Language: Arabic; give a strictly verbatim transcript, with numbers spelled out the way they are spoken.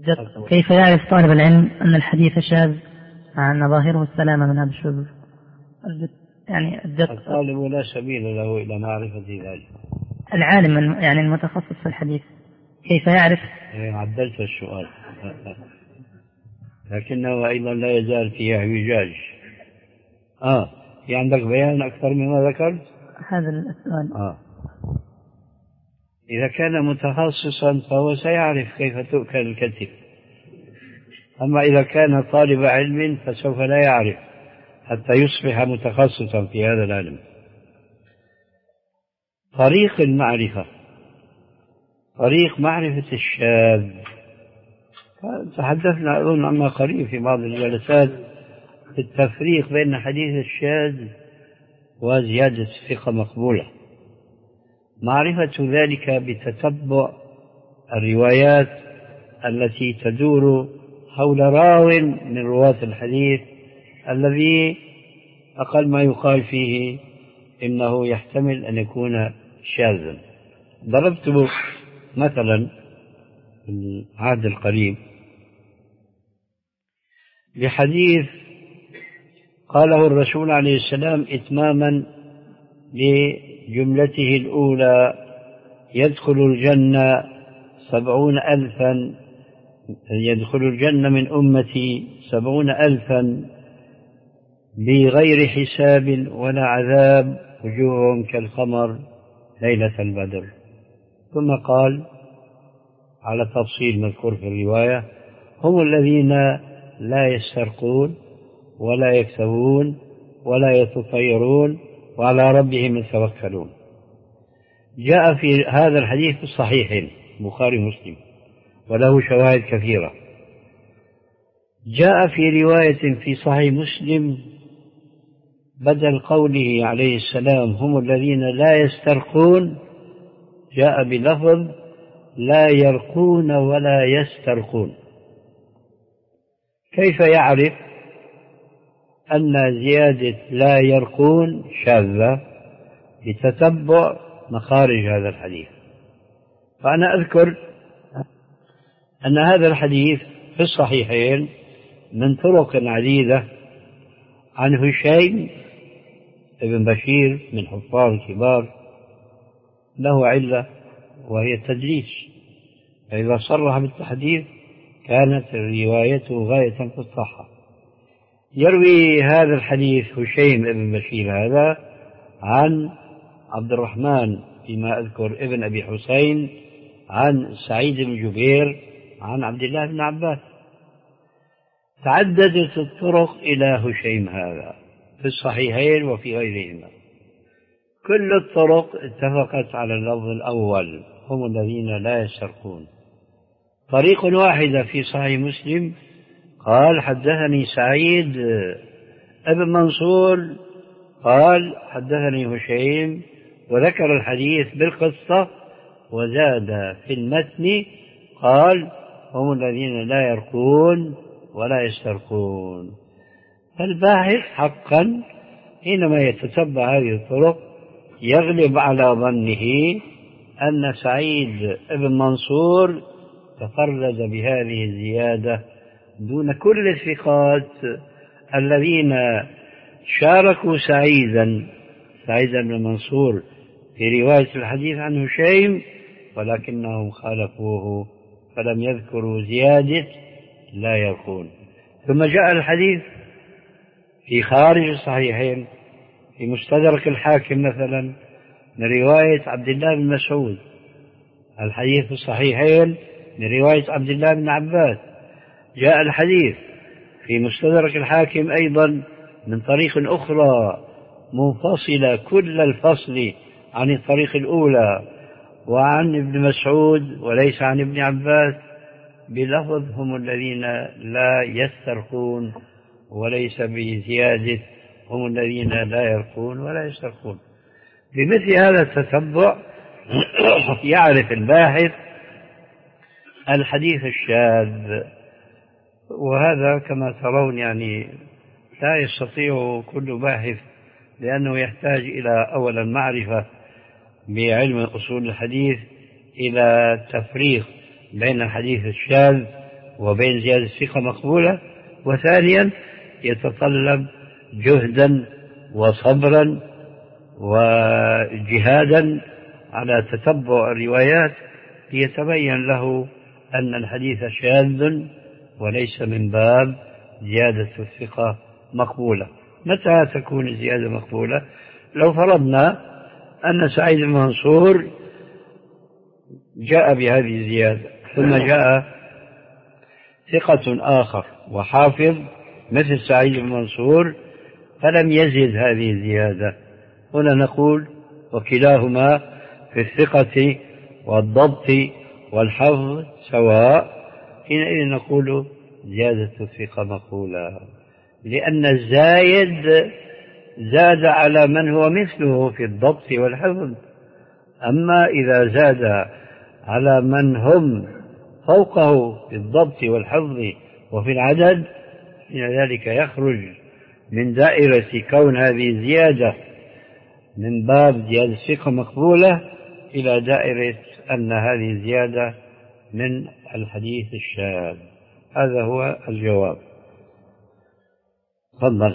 كيف يعرف طالب العلم أن الحديث شاذ مع أن ظاهره السلامة من هذا الشذوذ؟ يعني الطالب لا سبيل له إلى معرفة ذلك. العالم يعني المتخصص في الحديث كيف يعرف؟ عدلت السؤال لكنه أيضا لا يزال فيه اعوجاج. آه في عندك بيان أكثر مما ذكرت؟ هذا السؤال. آه إذا كان متخصصا فهو سيعرف كيف تؤكل الكتف، أما إذا كان طالب علم فسوف لا يعرف حتى يصبح متخصصا في هذا العلم. طريق المعرفة، طريق معرفة الشاذ، تحدثنا أظن عما قريب في بعض الجلسات في التفريق بين حديث الشاذ وزيادة الثقة مقبولة. معرفة ذلك بتتبع الروايات التي تدور حول راو من رواة الحديث الذي أقل ما يقال فيه إنه يحتمل أن يكون شاذا. ضربت مثلا في العهد القريب بحديث قاله الرسول عليه السلام إتماما لجملته الأولى: يدخل الجنة سبعون ألفا يدخل الجنة من أمتي سبعون ألفا بغير حساب ولا عذاب وجوههم كالقمر ليلة البدر. ثم قال على تفصيل مذكور في الرواية: هم الذين لا يسترقون ولا يكتوون ولا يتطيرون وعلى ربهم يتوكلون. جاء في هذا الحديث في الصحيحين البخاري ومسلم وله شواهد كثيرة. جاء في رواية في صحيح مسلم بدل قوله عليه السلام هم الذين لا يسترقون جاء بلفظ لا يرقون ولا يسترقون. كيف يعرف أن زيادة لا يرقون شاذة؟ بتتبع مخارج هذا الحديث. فأنا أذكر أن هذا الحديث في الصحيحين من طرق عديدة عن هشيم ابن بشير من حفاظ الكبار له علة وهي التدليس، فإذا صرح بالتحديث كانت روايته غاية في الصحة. يروي هذا الحديث هشيم ابن بشير هذا عن عبد الرحمن فيما أذكر ابن أبي حسين عن سعيد بن جبير عن عبد الله بن عباس. تعددت الطرق إلى هشيم هذا في الصحيحين وفي غيرهما. كل الطرق اتفقت على اللفظ الأول هم الذين لا يسترقون. طريق واحدة في صحيح مسلم قال حدثني سعيد ابن منصور قال حدثني هشيم وذكر الحديث بالقصة وزاد في المتن قال هم الذين لا يرقون ولا يسترقون. فالباحث حقا حينما يتتبع هذه الطرق يغلب على ظنه أن سعيد ابن منصور تفرد بهذه الزيادة دون كل الثقات الذين شاركوا سعيدا سعيد بن منصور في رواية الحديث عن هشيم، ولكنهم خالفوه فلم يذكروا زيادة لا يرقون. ثم جاء الحديث في خارج الصحيحين في مستدرك الحاكم مثلا من رواية عبد الله بن مسعود، الحديث في الصحيحين من رواية عبد الله بن عباس. جاء الحديث في مستدرك الحاكم أيضا من طريق أخرى منفصلة كل الفصل عن الطريق الأولى وعن ابن مسعود وليس عن ابن عباس بلفظ هم الذين لا يسترقون وليس بزيادة هم الذين لا يرقون ولا يسترقون. بمثل هذا التتبع يعرف الباحث الحديث الشاذ. وهذا كما ترون يعني لا يستطيع كل باحث، لأنه يحتاج إلى أولا معرفة بعلم أصول الحديث، إلى تفريق بين الحديث الشاذ وبين زيادة ثقة مقبولة. وثانيا يتطلب جهدا وصبرا وجهادا على تتبع الروايات ليتبين له أن الحديث شاذ وليس من باب زيادة الثقة مقبولة. متى تكون الزيادة مقبولة؟ لو فرضنا أن سعيد بن منصور جاء بهذه الزيادة ثم جاء ثقة آخر وحافظ مثل سعيد بن منصور فلم يزد هذه الزيادة، هنا نقول وكلاهما في الثقة والضبط والحفظ سواء، حينئذ نقول زيادة الثقة مقبولة، لأن الزايد زاد على من هو مثله في الضبط والحفظ. أما إذا زاد على من هم فوقه في الضبط والحفظ وفي العدد، إن ذلك يخرج من دائرة كون هذه الزيادة من باب زيادة الثقة مقبولة إلى دائرة أن هذه الزيادة من الحديث الشاذ. هذا هو الجواب. تفضل.